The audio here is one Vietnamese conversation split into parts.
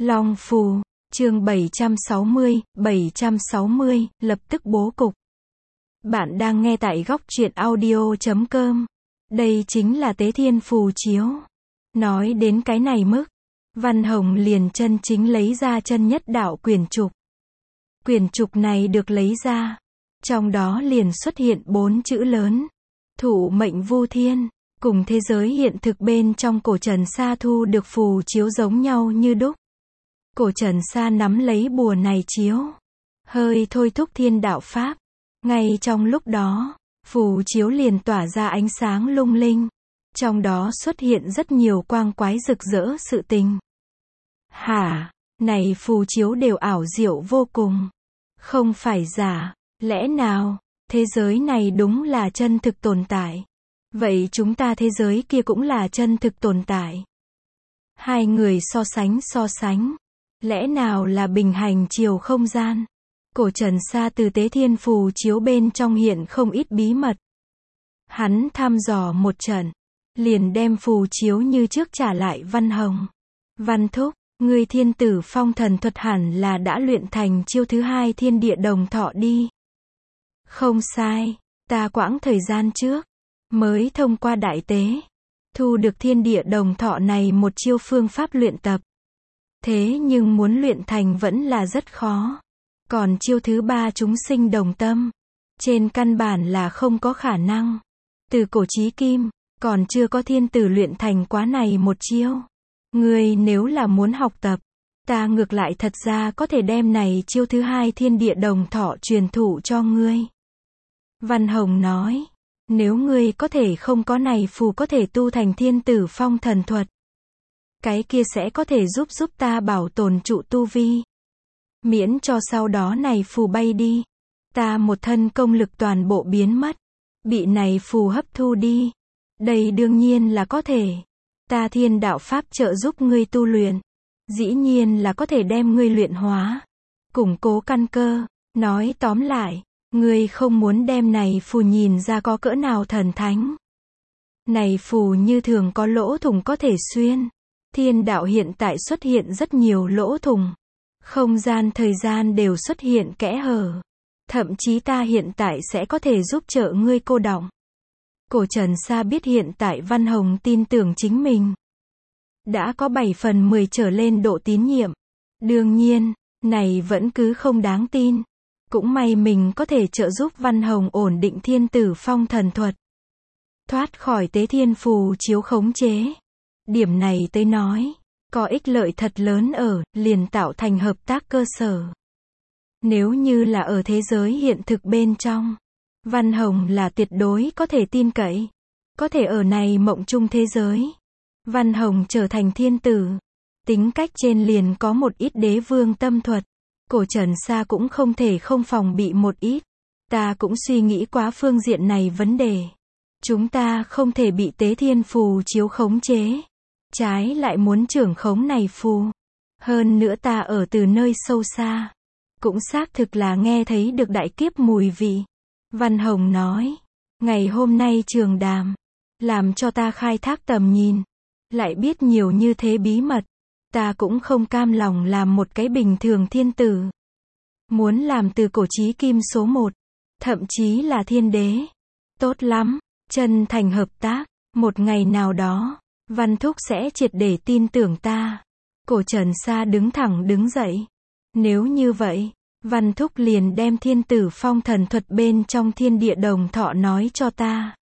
Long Phù, chương 760, lập tức bố cục. Bạn đang nghe tại góc truyện audio.com. Đây chính là Tế Thiên Phù Chiếu. Nói đến cái này mức, Văn Hồng liền chân chính lấy ra chân nhất đạo quyển trục. Quyển trục này được lấy ra, trong đó liền xuất hiện 4 chữ lớn: Thụ Mệnh Vu Thiên. Cùng thế giới hiện thực bên trong cổ Trần Sa thu được phù chiếu giống nhau như đúc. Cổ Trần Sa nắm lấy bùa này chiếu, hơi thôi thúc thiên đạo pháp. Ngay trong lúc đó, phù chiếu liền tỏa ra ánh sáng lung linh. Trong đó xuất hiện rất nhiều quang quái rực rỡ sự tình. Hả, này phù chiếu đều ảo diệu vô cùng. Không phải giả, lẽ nào, thế giới này đúng là chân thực tồn tại? Vậy chúng ta thế giới kia cũng là chân thực tồn tại. Hai người so sánh. Lẽ nào là bình hành chiều không gian? Cổ Trần Sa từ Tế Thiên Phù Chiếu bên trong hiện không ít bí mật. Hắn thăm dò một trận, liền đem phù chiếu như trước trả lại Văn Hồng. Văn thúc, ngươi Thiên Tử Phong thần thuật hẳn là đã luyện thành chiêu thứ 2 thiên địa đồng thọ đi. Không sai, ta quãng thời gian trước mới thông qua đại tế, thu được thiên địa đồng thọ này một chiêu phương pháp luyện tập. Thế nhưng muốn luyện thành vẫn là rất khó. Còn chiêu thứ 3 chúng sinh đồng tâm, trên căn bản là không có khả năng. Từ cổ chí kim, còn chưa có thiên tử luyện thành quá này một chiêu. Ngươi nếu là muốn học tập, ta ngược lại thật ra có thể đem này chiêu thứ 2 thiên địa đồng thọ truyền thụ cho ngươi. Văn Hồng nói, nếu ngươi có thể không có này phù có thể tu thành Thiên Tử Phong thần thuật, cái kia sẽ có thể giúp ta bảo tồn trụ tu vi. Miễn cho sau đó này phù bay đi, ta một thân công lực toàn bộ biến mất, bị này phù hấp thu đi. Đây đương nhiên là có thể. Ta thiên đạo pháp trợ giúp ngươi tu luyện, dĩ nhiên là có thể đem ngươi luyện hóa, củng cố căn cơ. Nói tóm lại, ngươi không muốn đem này phù nhìn ra có cỡ nào thần thánh. Này phù như thường có lỗ thủng có thể xuyên. Thiên đạo hiện tại xuất hiện rất nhiều lỗ thủng. Không gian thời gian đều xuất hiện kẽ hở. Thậm chí ta hiện tại sẽ có thể giúp trợ ngươi cô đọng. Cổ Trần Sa biết hiện tại Văn Hồng tin tưởng chính mình. Đã có 7/10 trở lên độ tín nhiệm. Đương nhiên, này vẫn cứ không đáng tin. Cũng may mình có thể trợ giúp Văn Hồng ổn định Thiên Tử Phong thần thuật, thoát khỏi Tế Thiên Phù Chiếu khống chế. Điểm này tới nói, có ích lợi thật lớn ở, liền tạo thành hợp tác cơ sở. Nếu như là ở thế giới hiện thực bên trong, Văn Hồng là tuyệt đối có thể tin cậy. Có thể ở này mộng chung thế giới, Văn Hồng trở thành thiên tử. Tính cách trên liền có một ít đế vương tâm thuật. Cổ Trần Sa cũng không thể không phòng bị một ít. Ta cũng suy nghĩ quá phương diện này vấn đề. Chúng ta không thể bị Tế Thiên Phù Chiếu khống chế. Trái lại muốn trưởng khống này phù. Hơn nữa ta ở từ nơi sâu xa, cũng xác thực là nghe thấy được đại kiếp mùi vị. Văn Hồng nói, ngày hôm nay trường đàm, làm cho ta khai thác tầm nhìn, lại biết nhiều như thế bí mật. Ta cũng không cam lòng làm một cái bình thường thiên tử. Muốn làm từ cổ chí kim số 1, thậm chí là thiên đế. Tốt lắm, chân thành hợp tác, một ngày nào đó, Văn thúc sẽ triệt để tin tưởng ta. Cổ Trần Sa đứng thẳng đứng dậy. Nếu như vậy, Văn thúc liền đem Thiên Tử Phong thần thuật bên trong thiên địa đồng thọ nói cho ta.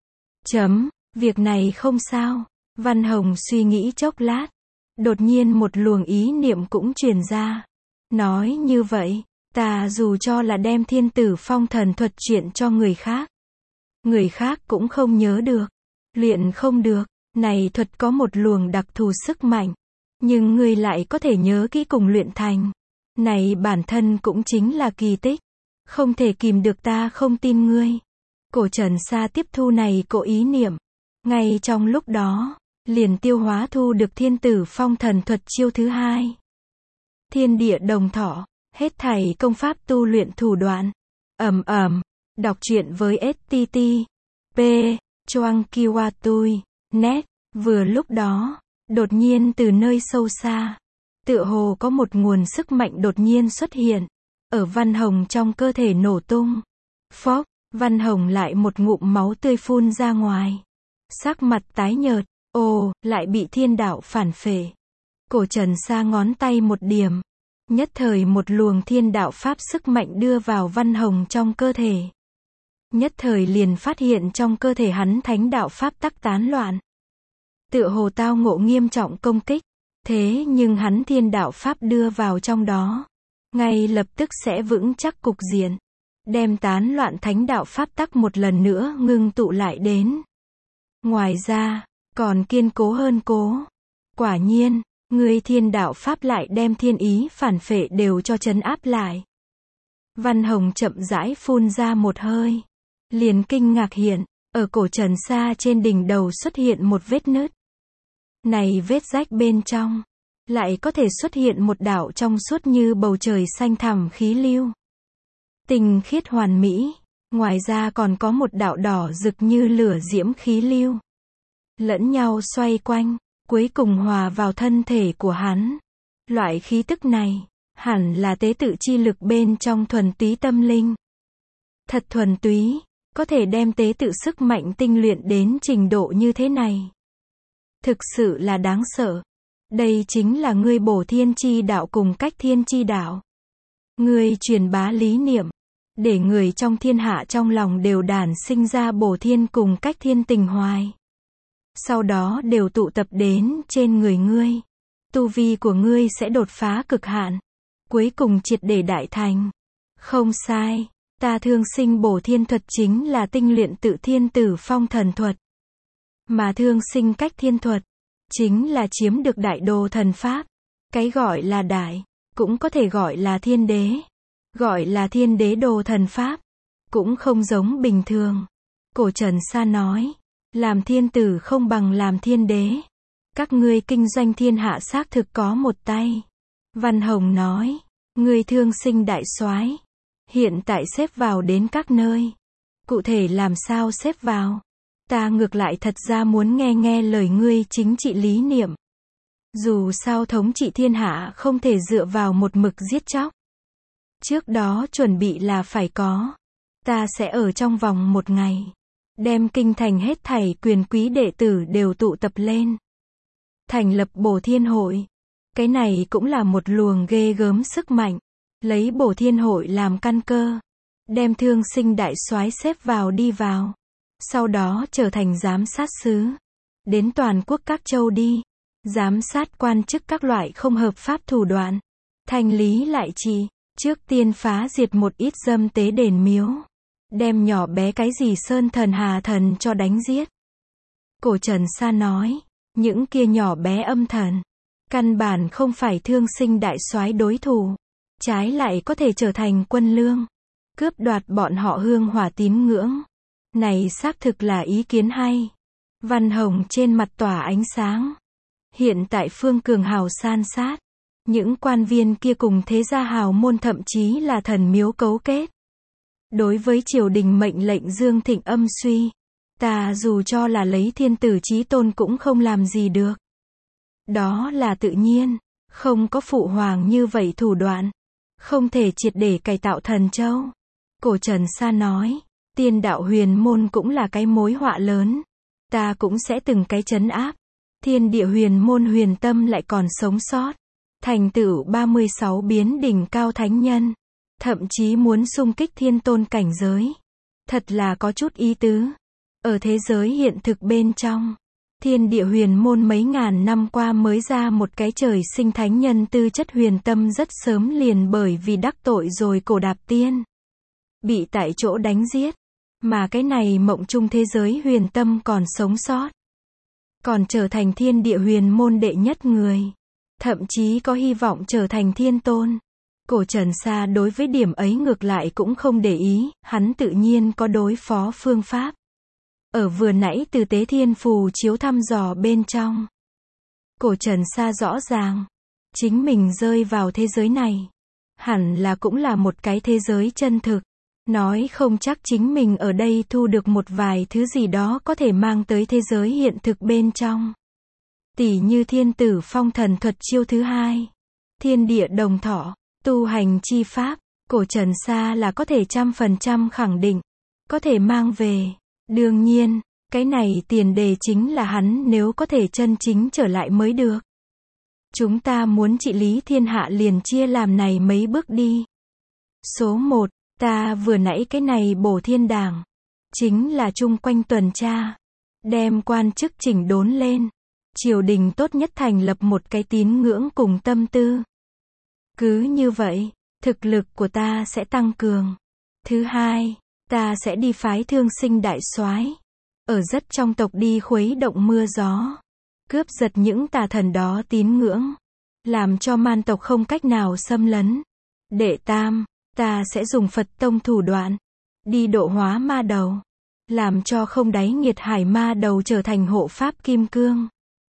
Việc này không sao. Văn Hồng suy nghĩ chốc lát. Đột nhiên một luồng ý niệm cũng truyền ra. Nói như vậy, ta dù cho là đem Thiên Tử Phong thần thuật chuyện cho người khác cũng không nhớ được, luyện không được. Này thuật có một luồng đặc thù sức mạnh, nhưng ngươi lại có thể nhớ kỹ cùng luyện thành. Này bản thân cũng chính là kỳ tích. Không thể kìm được, ta không tin ngươi. Cổ Trần Sa tiếp thu này cỗ ý niệm. Ngay trong lúc đó, liền tiêu hóa thu được Thiên Tử Phong thần thuật chiêu thứ 2. Thiên địa đồng thọ, hết thảy công pháp tu luyện thủ đoạn. Đọc truyện với STT. P. Choang Kiwatui. Net. Vừa lúc đó, đột nhiên từ nơi sâu xa, Tựa hồ có một nguồn sức mạnh đột nhiên xuất hiện. Ở Văn Hồng trong cơ thể nổ tung. Phốc, Văn Hồng lại một ngụm máu tươi phun ra ngoài. Sắc mặt tái nhợt, ồ, lại bị thiên đạo phản phệ. Cổ Trần Sa ngón tay một điểm. Nhất thời một luồng thiên đạo pháp sức mạnh đưa vào Văn Hồng trong cơ thể. Nhất thời liền phát hiện trong cơ thể hắn thánh đạo pháp tắc tán loạn. Tựa hồ tao ngộ nghiêm trọng công kích. Thế nhưng hắn thiên đạo pháp đưa vào trong đó. Ngay lập tức sẽ vững chắc cục diện. Đem tán loạn thánh đạo pháp tắc một lần nữa ngưng tụ lại đến. Ngoài ra, còn kiên cố hơn cố. Quả nhiên, người thiên đạo pháp lại đem thiên ý phản phệ đều cho trấn áp lại. Văn Hồng chậm rãi phun ra một hơi. Liền kinh ngạc hiện, ở cổ Trần Sa trên đỉnh đầu xuất hiện một vết nứt. Này vết rách bên trong, lại có thể xuất hiện một đạo trong suốt như bầu trời xanh thẳm khí lưu. Tinh khiết hoàn mỹ, ngoài ra còn có một đạo đỏ rực như lửa diễm khí lưu. Lẫn nhau xoay quanh, cuối cùng hòa vào thân thể của hắn. Loại khí tức này, hẳn là tế tự chi lực bên trong thuần túy tâm linh. Thật thuần túy, có thể đem tế tự sức mạnh tinh luyện đến trình độ như thế này. Thực sự là đáng sợ. Đây chính là ngươi bổ thiên chi đạo cùng cách thiên chi đạo. Ngươi truyền bá lý niệm, để người trong thiên hạ trong lòng đều đản sinh ra bổ thiên cùng cách thiên tình hoài. Sau đó đều tụ tập đến trên người ngươi. Tu vi của ngươi sẽ đột phá cực hạn. Cuối cùng triệt để đại thành. Không sai, ta thương sinh bổ thiên thuật chính là tinh luyện tự thiên tử phong thần thuật. Mà thương sinh cách thiên thuật, chính là chiếm được đại đồ thần pháp. Cái gọi là đại, cũng có thể gọi là thiên đế. Gọi là thiên đế đồ thần pháp, cũng không giống bình thường. Cổ Trần Sa nói, làm thiên tử không bằng làm thiên đế. Các ngươi kinh doanh thiên hạ xác thực có một tay. Văn Hồng nói, ngươi thương sinh đại soái, hiện tại xếp vào đến các nơi. Cụ thể làm sao xếp vào? Ta ngược lại thật ra muốn nghe lời ngươi chính trị lý niệm. Dù sao thống trị thiên hạ không thể dựa vào một mực giết chóc. Trước đó chuẩn bị là phải có. Ta sẽ ở trong vòng một ngày. Đem kinh thành hết thảy quyền quý đệ tử đều tụ tập lên. Thành lập bổ thiên hội. Cái này cũng là một luồng ghê gớm sức mạnh. Lấy bổ thiên hội làm căn cơ. Đem thương sinh đại soái xếp vào đi vào. Sau đó trở thành giám sát sứ. Đến toàn quốc các châu đi. Giám sát quan chức các loại không hợp pháp thủ đoạn. Thanh lý lại trị. Trước tiên phá diệt một ít dâm tế đền miếu. Đem nhỏ bé cái gì sơn thần hà thần cho đánh giết. Cổ Trần Sa nói, những kia nhỏ bé âm thần, căn bản không phải thương sinh đại soái đối thủ. Trái lại có thể trở thành quân lương. Cướp đoạt bọn họ hương hỏa tín ngưỡng. Này xác thực là ý kiến hay. Văn Hồng trên mặt tỏa ánh sáng. Hiện tại phương cường hào san sát. Những quan viên kia cùng thế gia hào môn thậm chí là thần miếu cấu kết. Đối với triều đình mệnh lệnh dương thịnh âm suy. Ta dù cho là lấy thiên tử chí tôn cũng không làm gì được. Đó là tự nhiên. Không có phụ hoàng như vậy thủ đoạn. Không thể triệt để cải tạo thần châu. Cổ Trần Sa nói. Tiên đạo huyền môn cũng là cái mối họa lớn. Ta cũng sẽ từng cái trấn áp. Thiên địa huyền môn huyền tâm lại còn sống sót. Thành tựu 36 biến đỉnh cao thánh nhân. Thậm chí muốn xung kích thiên tôn cảnh giới. Thật là có chút ý tứ. Ở thế giới hiện thực bên trong. Thiên địa huyền môn mấy ngàn năm qua mới ra một cái trời sinh thánh nhân tư chất huyền tâm rất sớm liền bởi vì đắc tội rồi cổ đạp tiên. Bị tại chỗ đánh giết. Mà cái này mộng chung thế giới huyền tâm còn sống sót. Còn trở thành thiên địa huyền môn đệ nhất người. Thậm chí có hy vọng trở thành thiên tôn. Cổ Trần Sa đối với điểm ấy ngược lại cũng không để ý, hắn tự nhiên có đối phó phương pháp. Ở vừa nãy từ tế thiên phù chiếu thăm dò bên trong. Cổ Trần Sa rõ ràng. Chính mình rơi vào thế giới này. Hẳn là cũng là một cái thế giới chân thực. Nói không chắc chính mình ở đây thu được một vài thứ gì đó có thể mang tới thế giới hiện thực bên trong. Tỉ như thiên tử phong thần thuật chiêu thứ hai. thiên địa đồng thọ, tu hành chi pháp, cổ Trần Sa là có thể 100% khẳng định, có thể mang về. Đương nhiên, cái này tiền đề chính là hắn nếu có thể chân chính trở lại mới được. Chúng ta muốn trị lý thiên hạ liền chia làm này mấy bước đi. Số 1, ta vừa nãy cái này bổ thiên đảng, chính là chung quanh tuần tra, đem quan chức chỉnh đốn lên. Triều đình tốt nhất thành lập một cái tín ngưỡng cùng tâm tư. Cứ như vậy, thực lực của ta sẽ tăng cường. Thứ hai, ta sẽ đi phái Thương Sinh đại soái, ở rất trong tộc đi khuấy động mưa gió, cướp giật những tà thần đó tín ngưỡng, làm cho man tộc không cách nào xâm lấn. Đệ tam, ta sẽ dùng Phật tông thủ đoạn, đi độ hóa ma đầu, làm cho không đáy nghiệt hải ma đầu trở thành hộ pháp kim cương.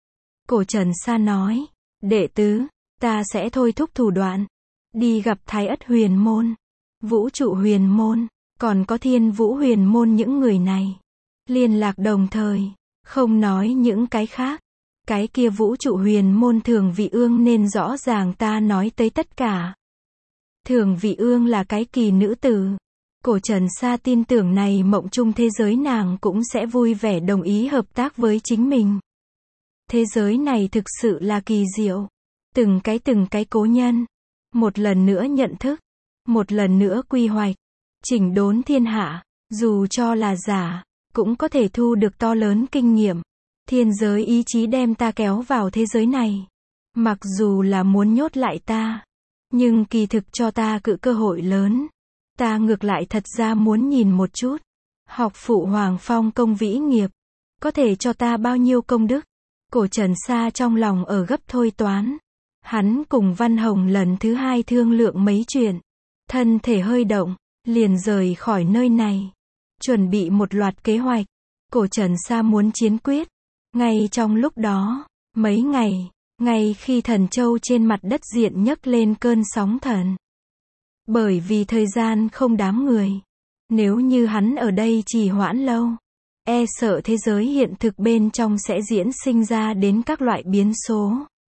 Cổ Trần Sa nói, đệ tứ, ta sẽ thôi thúc thủ đoạn, đi gặp Thái Ất huyền môn, Vũ trụ huyền môn, còn có Thiên Vũ huyền môn những người này. Liên lạc đồng thời, không nói những cái khác. Cái kia Vũ trụ huyền môn Thường Vị Ương nên rõ ràng ta nói tới tất cả. Thường Vị Ương là cái kỳ nữ tử. Cổ Trần Sa tin tưởng này mộng chung thế giới nàng cũng sẽ vui vẻ đồng ý hợp tác với chính mình. Thế giới này thực sự là kỳ diệu. Từng cái cố nhân. Một lần nữa nhận thức. Một lần nữa quy hoạch. Chỉnh đốn thiên hạ. Dù cho là giả, cũng có thể thu được to lớn kinh nghiệm. Thiên giới ý chí đem ta kéo vào thế giới này. Mặc dù là muốn nhốt lại ta, nhưng kỳ thực cho ta cự cơ hội lớn. Ta ngược lại thật ra muốn nhìn một chút. Học phụ Hoàng Phong công vĩ nghiệp. Có thể cho ta bao nhiêu công đức. Cổ Trần Sa trong lòng ở gấp thôi toán. Hắn cùng Văn Hồng lần thứ hai thương lượng mấy chuyện. Thân thể hơi động, liền rời khỏi nơi này. Chuẩn bị một loạt kế hoạch. Cổ Trần Sa muốn chiến quyết. Ngay trong lúc đó, mấy ngày, ngay khi Thần Châu trên mặt đất diện nhấc lên cơn sóng thần. Bởi vì thời gian không đám người. Nếu như hắn ở đây trì hoãn lâu, e sợ thế giới hiện thực bên trong sẽ diễn sinh ra đến các loại biến số.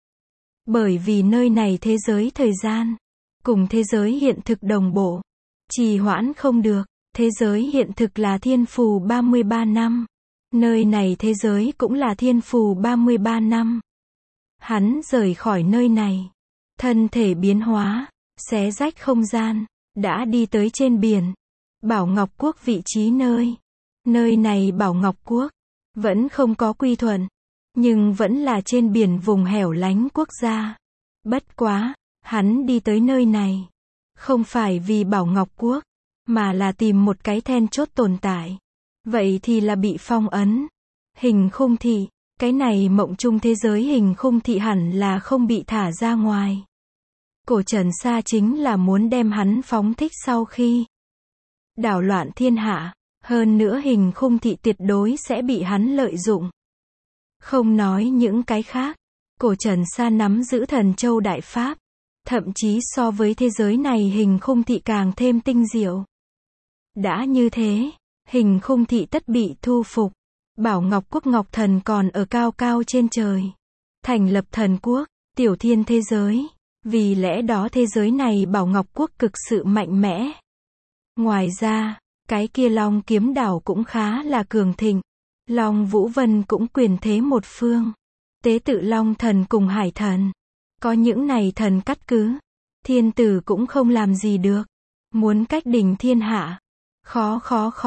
Bởi vì nơi này thế giới thời gian, cùng thế giới hiện thực đồng bộ. Trì hoãn không được, thế giới hiện thực là thiên phù 33 năm. Nơi này thế giới cũng là thiên phù 33 năm. Hắn rời khỏi nơi này. Thân thể biến hóa, xé rách không gian, đã đi tới trên biển. Bảo Ngọc Quốc vị trí nơi. Nơi này Bảo Ngọc Quốc, vẫn không có quy thuận. Nhưng vẫn là trên biển vùng hẻo lánh quốc gia. Bất quá, hắn đi tới nơi này. Không phải vì Bảo Ngọc Quốc, mà là tìm một cái then chốt tồn tại. Vậy thì là bị phong ấn. Hình khung thị, cái này mộng chung thế giới hình khung thị hẳn là không bị thả ra ngoài. Cổ Trần Sa chính là muốn đem hắn phóng thích sau khi đảo loạn thiên hạ. Hơn nữa hình khung thị tuyệt đối sẽ bị hắn lợi dụng. Không nói những cái khác. Cổ Trần Sa nắm giữ Thần Châu Đại Pháp. Thậm chí so với thế giới này hình khung thị càng thêm tinh diệu. Đã như thế, hình khung thị tất bị thu phục. Bảo Ngọc Quốc Ngọc Thần còn ở cao cao trên trời. Thành lập thần quốc, tiểu thiên thế giới. Vì lẽ đó thế giới này Bảo Ngọc Quốc cực sự mạnh mẽ. Ngoài ra, cái kia Long Kiếm Đảo cũng khá là cường thịnh. Long Vũ Vân cũng quyền thế một phương. Tế tự Long Thần cùng Hải Thần. Có những này thần cắt cứ. Thiên tử cũng không làm gì được. Muốn cách đỉnh thiên hạ. Khó.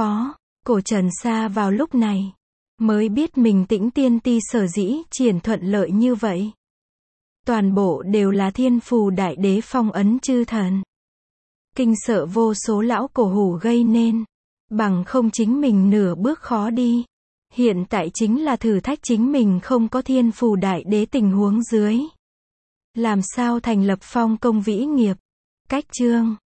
Cổ Trần Sa vào lúc này mới biết mình Tĩnh Tiên Ti sở dĩ triển thuận lợi như vậy. Toàn bộ đều là thiên phù đại đế phong ấn chư thần. Kinh sợ vô số lão cổ hủ gây nên. Bằng không chính mình nửa bước khó đi. Hiện tại chính là thử thách chính mình không có thiên phù đại đế tình huống dưới. Làm sao thành lập phong công vĩ nghiệp. Cách chương